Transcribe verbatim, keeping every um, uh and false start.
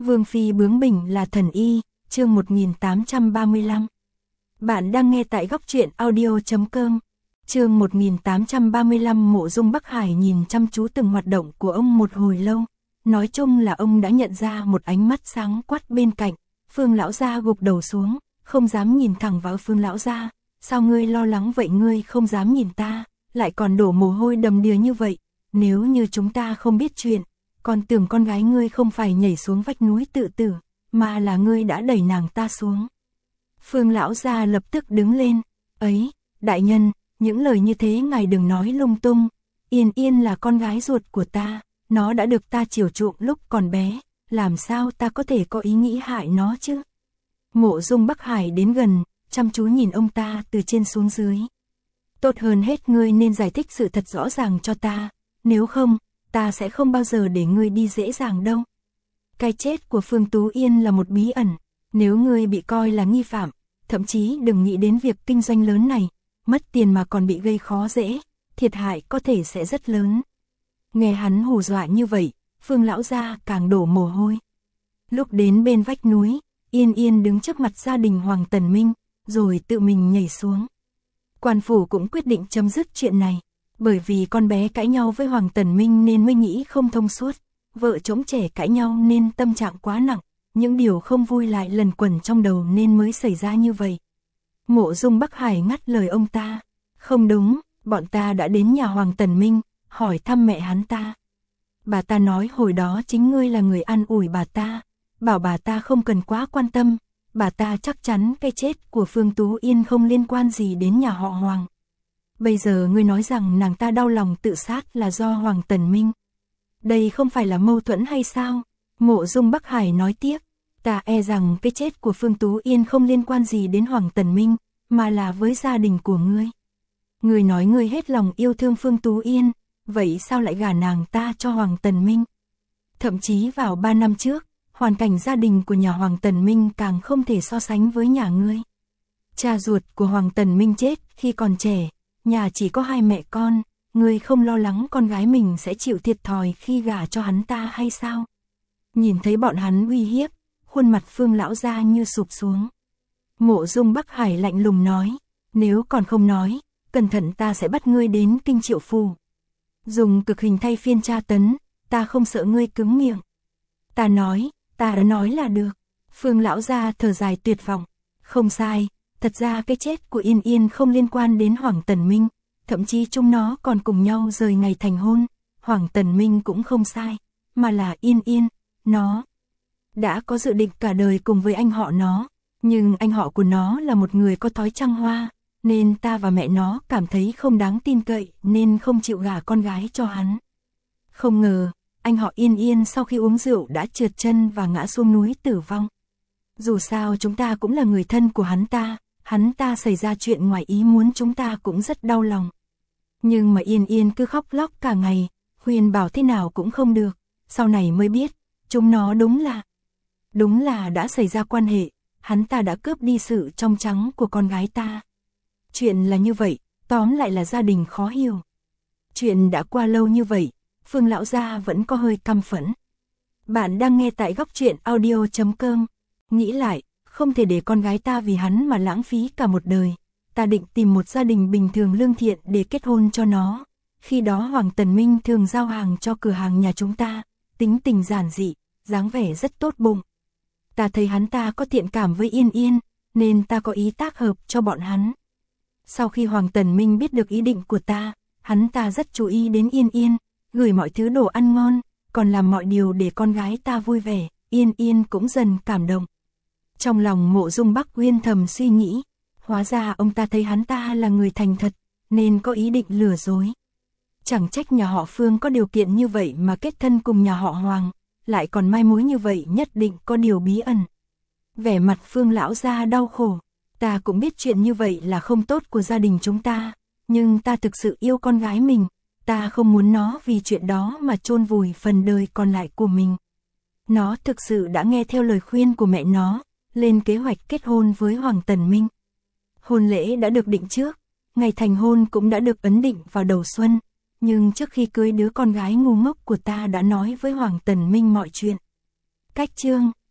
Vương phi bướng bỉnh là thần y, chương một nghìn tám trăm ba mươi lăm. Bạn đang nghe tại góc truyện audio chấm com. Chương một nghìn tám trăm ba mươi lăm. Mộ Dung Bắc Hải nhìn chăm chú từng hoạt động của ông một hồi lâu. Nói chung là ông đã nhận ra một ánh mắt sáng quát bên cạnh. Phương lão gia gục đầu xuống, không dám nhìn thẳng vào Phương lão gia. Sao ngươi lo lắng vậy? Ngươi không dám nhìn ta, lại còn đổ mồ hôi đầm đìa như vậy. Nếu như chúng ta không biết chuyện, còn tưởng con gái ngươi không phải nhảy xuống vách núi tự tử, mà là ngươi đã đẩy nàng ta xuống. Phương lão gia lập tức đứng lên. Ấy, đại nhân, những lời như thế ngài đừng nói lung tung. Yên Yên là con gái ruột của ta, nó đã được ta chiều chuộng lúc còn bé, làm sao ta có thể có ý nghĩ hại nó chứ? Mộ Dung Bắc Hải đến gần, chăm chú nhìn ông ta từ trên xuống dưới. Tốt hơn hết ngươi nên giải thích sự thật rõ ràng cho ta, nếu không, ta sẽ không bao giờ để ngươi đi dễ dàng đâu. Cái chết của Phương Tú Yên là một bí ẩn, nếu ngươi bị coi là nghi phạm, thậm chí đừng nghĩ đến việc kinh doanh lớn này, mất tiền mà còn bị gây khó dễ, thiệt hại có thể sẽ rất lớn. Nghe hắn hù dọa như vậy, Phương lão gia càng đổ mồ hôi. Lúc đến bên vách núi, Yên Yên đứng trước mặt gia đình Hoàng Tần Minh, rồi tự mình nhảy xuống. Quan phủ cũng quyết định chấm dứt chuyện này, bởi vì con bé cãi nhau với Hoàng Tần Minh nên mới nghĩ không thông suốt. Vợ chồng trẻ cãi nhau nên tâm trạng quá nặng, những điều không vui lại lần quẩn trong đầu nên mới xảy ra như vậy. Mộ Dung Bắc Hải ngắt lời ông ta. Không đúng, bọn ta đã đến nhà Hoàng Tần Minh, hỏi thăm mẹ hắn ta. Bà ta nói hồi đó chính ngươi là người an ủi bà ta, bảo bà ta không cần quá quan tâm, bà ta chắc chắn cái chết của Phương Tú Yên không liên quan gì đến nhà họ Hoàng. Bây giờ ngươi nói rằng nàng ta đau lòng tự sát là do Hoàng Tần Minh. Đây không phải là mâu thuẫn hay sao? Mộ Dung Bắc Hải nói tiếp, ta e rằng cái chết của Phương Tú Yên không liên quan gì đến Hoàng Tần Minh, mà là với gia đình của ngươi. Ngươi nói ngươi hết lòng yêu thương Phương Tú Yên, vậy sao lại gả nàng ta cho Hoàng Tần Minh? Thậm chí vào ba năm trước, hoàn cảnh gia đình của nhà Hoàng Tần Minh càng không thể so sánh với nhà ngươi. Cha ruột của Hoàng Tần Minh chết khi còn trẻ, nhà chỉ có hai mẹ con, ngươi không lo lắng con gái mình sẽ chịu thiệt thòi khi gả cho hắn ta hay sao? Nhìn thấy bọn hắn uy hiếp, khuôn mặt Phương lão gia như sụp xuống. Mộ Dung Bắc Hải lạnh lùng nói, nếu còn không nói, cẩn thận ta sẽ bắt ngươi đến Kinh Triệu Phủ. Dùng cực hình thay phiên tra tấn, ta không sợ ngươi cứng miệng. Ta nói, ta đã nói là được. Phương lão gia thở dài tuyệt vọng. Không sai, thật ra cái chết của Yên Yên không liên quan đến Hoàng Tần Minh, thậm chí chúng nó còn cùng nhau rời ngày thành hôn. Hoàng Tần Minh cũng không sai, mà là Yên Yên, nó đã có dự định cả đời cùng với anh họ nó, nhưng anh họ của nó là một người có thói trăng hoa, nên ta và mẹ nó cảm thấy không đáng tin cậy nên không chịu gả con gái cho hắn. Không ngờ, anh họ Yên Yên sau khi uống rượu đã trượt chân và ngã xuống núi tử vong. Dù sao chúng ta cũng là người thân của hắn ta, hắn ta xảy ra chuyện ngoài ý muốn chúng ta cũng rất đau lòng. Nhưng mà Yên Yên cứ khóc lóc cả ngày, khuyên bảo thế nào cũng không được, sau này mới biết, chúng nó đúng là, đúng là đã xảy ra quan hệ, hắn ta đã cướp đi sự trong trắng của con gái ta. Chuyện là như vậy, tóm lại là gia đình khó hiểu. Chuyện đã qua lâu như vậy, Phương lão gia vẫn có hơi căm phẫn. Bạn đang nghe tại góc truyện audio chấm com. Nghĩ lại, không thể để con gái ta vì hắn mà lãng phí cả một đời. Ta định tìm một gia đình bình thường lương thiện để kết hôn cho nó. Khi đó Hoàng Tần Minh thường giao hàng cho cửa hàng nhà chúng ta, tính tình giản dị, dáng vẻ rất tốt bụng. Ta thấy hắn ta có thiện cảm với Yên Yên, nên ta có ý tác hợp cho bọn hắn. Sau khi Hoàng Tần Minh biết được ý định của ta, hắn ta rất chú ý đến Yên Yên, gửi mọi thứ đồ ăn ngon, còn làm mọi điều để con gái ta vui vẻ. Yên Yên cũng dần cảm động. Trong lòng Mộ Dung Bắc Uyên thầm suy nghĩ, hóa ra ông ta thấy hắn ta là người thành thật, nên có ý định lừa dối. Chẳng trách nhà họ Phương có điều kiện như vậy mà kết thân cùng nhà họ Hoàng, lại còn mai mối như vậy, nhất định có điều bí ẩn. Vẻ mặt Phương lão gia đau khổ, ta cũng biết chuyện như vậy là không tốt của gia đình chúng ta, nhưng ta thực sự yêu con gái mình, ta không muốn nó vì chuyện đó mà chôn vùi phần đời còn lại của mình. Nó thực sự đã nghe theo lời khuyên của mẹ nó, lên kế hoạch kết hôn với Hoàng Tần Minh. Hôn lễ đã được định trước, ngày thành hôn cũng đã được ấn định vào đầu xuân, nhưng trước khi cưới đứa con gái ngu ngốc của ta đã nói với Hoàng Tần Minh mọi chuyện. Cách chương